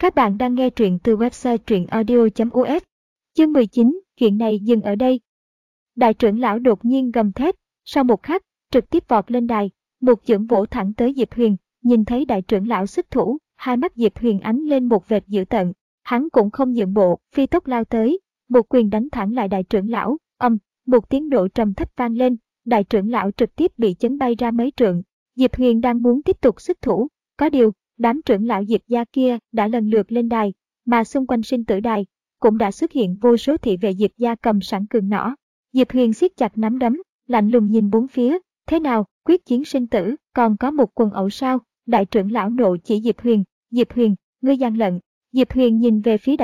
Các bạn đang nghe truyện từ website truyệnaudio.us. Chương 19, chuyện này dừng ở đây. Đại trưởng lão đột nhiên gầm thét, sau một khắc, trực tiếp vọt lên đài, một chưởng vỗ thẳng tới Diệp Huyền. Nhìn thấy đại trưởng lão xuất thủ, hai mắt Diệp Huyền ánh lên một vệt dữ tợn, hắn cũng không nhượng bộ, phi tốc lao tới, một quyền đánh thẳng lại đại trưởng lão. Một tiếng nổ trầm thấp vang lên, đại trưởng lão trực tiếp bị chấn bay ra mấy trượng. Diệp Huyền đang muốn tiếp tục xuất thủ, có điều đám trưởng lão Diệp gia kia đã lần lượt lên đài, mà xung quanh sinh tử đài cũng đã xuất hiện vô số thị vệ Diệp gia cầm sẵn cường nỏ. Diệp Huyền siết chặt nắm đấm, lạnh lùng nhìn bốn phía, thế nào, quyết chiến sinh tử, còn có một quần ẩu sao? Đại trưởng lão nộ chỉ Diệp Huyền, ngươi gian lận. Diệp Huyền nhìn về phía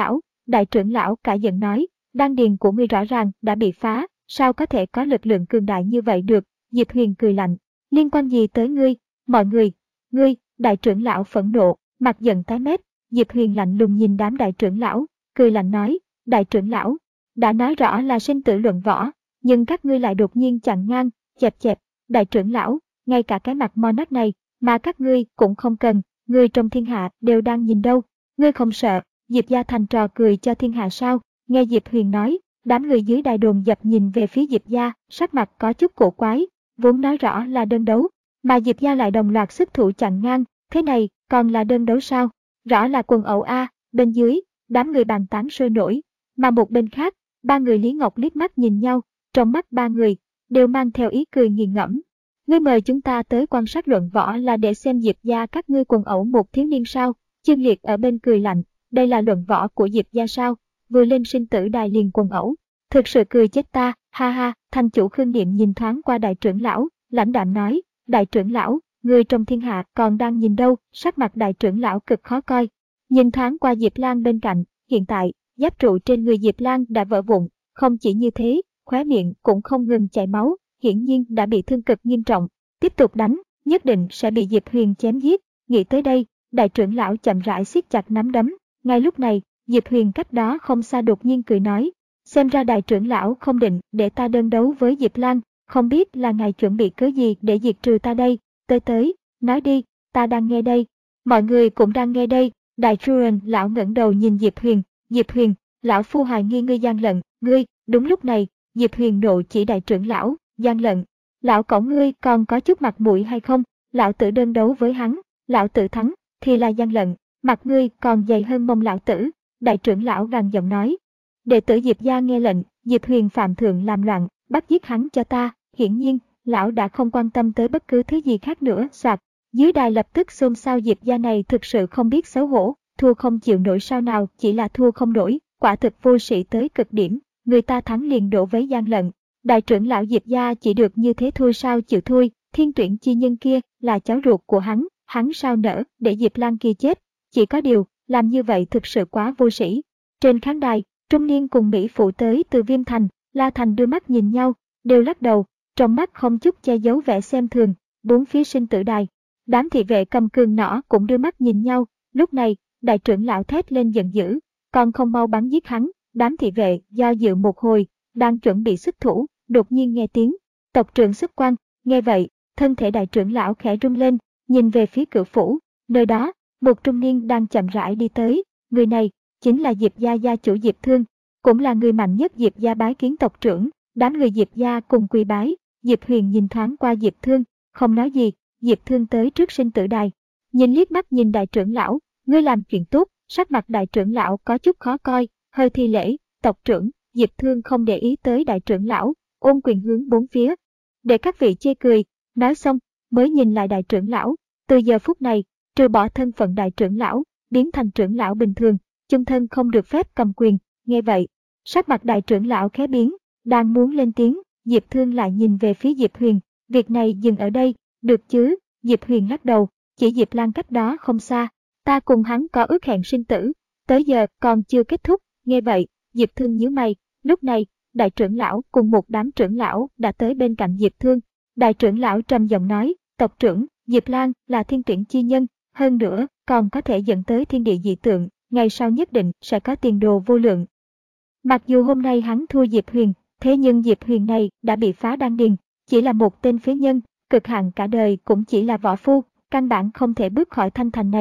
đại trưởng lão cả giận nói, đan điền của ngươi rõ ràng đã bị phá, sao có thể có lực lượng cường đại như vậy được? Diệp Huyền cười lạnh, liên quan gì tới ngươi? Mọi người, ngươi, đại trưởng lão phẫn nộ, mặt giận tái mét. Diệp Huyền lạnh lùng nhìn đám đại trưởng lão, cười lạnh nói, đại trưởng lão, đã nói rõ là sinh tử luận võ, nhưng các ngươi lại đột nhiên chặn ngang, chẹp, đại trưởng lão, ngay cả cái mặt mo nát này mà các ngươi cũng không cần, người trong thiên hạ đều đang nhìn đâu, ngươi không sợ Diệp gia thành trò cười cho thiên hạ sao? Nghe Diệp Huyền nói, đám người dưới đài đồn dập nhìn về phía Diệp gia, sắc mặt có chút cổ quái, vốn nói rõ là đơn đấu, mà Diệp gia lại đồng loạt xuất thủ chặn ngang, thế này còn là đơn đấu sao? Rõ là quần ẩu a. Bên dưới, đám người bàn tán sôi nổi, mà một bên khác, ba người Lý Ngọc liếc mắt nhìn nhau, trong mắt ba người đều mang theo ý cười nghiền ngẫm. Ngươi mời chúng ta tới quan sát luận võ là để xem Diệp gia các ngươi quần ẩu một thiếu niên sao? Chương Liệt ở bên cười lạnh, đây là luận võ của Diệp gia sao? Vừa lên sinh tử đài liền quần ẩu, thực sự cười chết ta, ha ha. Thành chủ Khương Niệm nhìn thoáng qua đại trưởng lão, lãnh đạm nói, đại trưởng lão, người trong thiên hạ còn đang nhìn đâu? Sắc mặt đại trưởng lão cực khó coi, nhìn thoáng qua Diệp Lan bên cạnh, hiện tại giáp trụ trên người Diệp Lan đã vỡ vụn, không chỉ như thế, khóe miệng cũng không ngừng chảy máu, hiển nhiên đã bị thương cực nghiêm trọng, tiếp tục đánh, nhất định sẽ bị Diệp Huyền chém giết. Nghĩ tới đây, đại trưởng lão chậm rãi siết chặt nắm đấm. Ngay lúc này, Diệp Huyền cách đó không xa đột nhiên cười nói, xem ra đại trưởng lão không định để ta đơn đấu với Diệp Lan, không biết là ngài chuẩn bị cớ gì để diệt trừ ta đây? Tới, nói đi, ta đang nghe đây. Mọi người cũng đang nghe đây. Đại trưởng lão ngẩng đầu nhìn Diệp Huyền, lão phu hoài nghi ngươi gian lận, ngươi. Đúng lúc này, Diệp Huyền nộ chỉ đại trưởng lão, gian lận, lão cẩu ngươi còn có chút mặt mũi hay không? Lão tử đơn đấu với hắn, lão tử thắng thì là gian lận, mặt ngươi còn dày hơn mông lão tử. Đại trưởng lão gằn giọng nói, đệ tử Diệp gia nghe lệnh, Diệp Huyền phạm thượng làm loạn, bắt giết hắn cho ta. Hiển nhiên, lão đã không quan tâm tới bất cứ thứ gì khác nữa. Soạt, dưới đài lập tức xôn xao, Diệp gia này thực sự không biết xấu hổ, thua không chịu nổi sao nào, chỉ là thua không nổi, quả thực vô sĩ tới cực điểm, người ta thắng liền đổ vấy gian lận. Đại trưởng lão Diệp gia chỉ được như thế thôi sao chịu thôi? Thiên Tuyển chi nhân kia là cháu ruột của hắn sao nỡ để Diệp Lan kia chết? Chỉ có điều, làm như vậy thực sự quá vô sĩ. Trên khán đài, trung niên cùng mỹ phụ tới từ Viêm Thành, La Thành đưa mắt nhìn nhau, đều lắc đầu, trong mắt không chút che giấu vẻ xem thường. Bốn phía sinh tử đài, đám thị vệ cầm cường nỏ cũng đưa mắt nhìn nhau. Lúc này, đại trưởng lão thét lên giận dữ, còn không mau bắn giết hắn. Đám thị vệ do dự một hồi, đang chuẩn bị xuất thủ, đột nhiên nghe tiếng tộc trưởng xuất quan. Nghe vậy, thân thể đại trưởng lão khẽ rung lên, nhìn về phía cửa phủ, nơi đó một trung niên đang chậm rãi đi tới. Người này chính là Diệp gia gia chủ Diệp Thương, cũng là người mạnh nhất Diệp gia bái kiến tộc trưởng. Đám người Diệp gia cùng quỳ bái. Diệp Huyền nhìn thoáng qua Diệp Thương, không nói gì. Diệp Thương tới trước sinh tử đài, nhìn liếc mắt nhìn đại trưởng lão, ngươi làm chuyện tốt. Sắc mặt đại trưởng lão có chút khó coi, hơi thi lễ, tộc trưởng. Diệp Thương không để ý tới đại trưởng lão, ôm quyền hướng bốn phía, để các vị chê cười. Nói xong, mới nhìn lại đại trưởng lão. Từ giờ phút này, trừ bỏ thân phận đại trưởng lão, biến thành trưởng lão bình thường, chung thân không được phép cầm quyền. Nghe vậy, sắc mặt đại trưởng lão khẽ biến, đang muốn lên tiếng, Diệp Thương lại nhìn về phía Diệp Huyền, việc này dừng ở đây, được chứ? Diệp Huyền lắc đầu, chỉ Diệp Lan cách đó không xa, ta cùng hắn có ước hẹn sinh tử, tới giờ còn chưa kết thúc. Nghe vậy, Diệp Thương nhíu mày. Lúc này, đại trưởng lão cùng một đám trưởng lão đã tới bên cạnh Diệp Thương. Đại trưởng lão trầm giọng nói, tộc trưởng, Diệp Lan là thiên tuyển chi nhân, hơn nữa còn có thể dẫn tới thiên địa dị tượng, ngày sau nhất định sẽ có tiền đồ vô lượng. Mặc dù hôm nay hắn thua Diệp Huyền, thế nhưng Diệp Huyền này đã bị phá đan điền, chỉ là một tên phế nhân, cực hạn cả đời cũng chỉ là võ phu, căn bản không thể bước khỏi thanh thành này.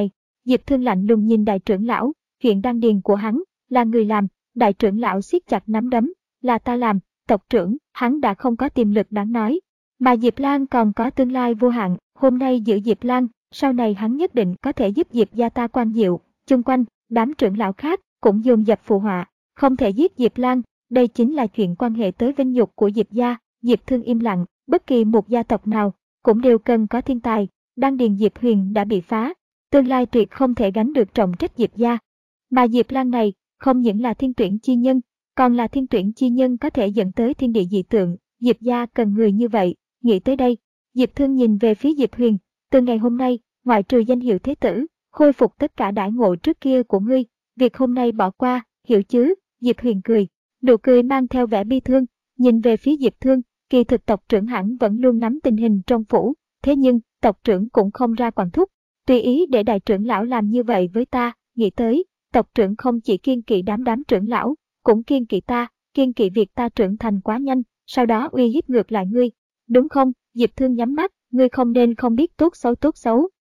Diệp Thương lạnh lùng nhìn đại trưởng lão, chuyện đan điền của hắn, là người làm. Đại trưởng lão siết chặt nắm đấm, là ta làm, tộc trưởng, hắn đã không có tiềm lực đáng nói. Mà Diệp Lan còn có tương lai vô hạn, hôm nay giữ Diệp Lan, sau này hắn nhất định có thể giúp Diệp gia ta quang diệu. Chung quanh, đám trưởng lão khác cũng dồn dập phụ họa, không thể giết Diệp Lan, đây chính là chuyện quan hệ tới vinh nhục của Diệp gia. Diệp Thương im lặng, bất kỳ một gia tộc nào cũng đều cần có thiên tài, đan điền Diệp Huyền đã bị phá, tương lai tuyệt không thể gánh được trọng trách Diệp gia. Mà Diệp Lan này, không những là thiên tuyển chi nhân, còn là thiên tuyển chi nhân có thể dẫn tới thiên địa dị tượng, Diệp gia cần người như vậy. Nghĩ tới đây, Diệp Thương nhìn về phía Diệp Huyền, từ ngày hôm nay, ngoại trừ danh hiệu thế tử, khôi phục tất cả đãi ngộ trước kia của ngươi, việc hôm nay bỏ qua, hiểu chứ? Diệp Huyền cười, nụ cười mang theo vẻ bi thương, nhìn về phía Diệp Thương, kỳ thực tộc trưởng hẳn vẫn luôn nắm tình hình trong phủ, thế nhưng tộc trưởng cũng không ra quản thúc, tùy ý để đại trưởng lão làm như vậy với ta. Nghĩ tới, tộc trưởng không chỉ kiêng kỵ đám trưởng lão, cũng kiêng kỵ ta, kiêng kỵ việc ta trưởng thành quá nhanh, sau đó uy hiếp ngược lại ngươi. Đúng không? Diệp Thương nhắm mắt, ngươi không nên không biết tốt xấu.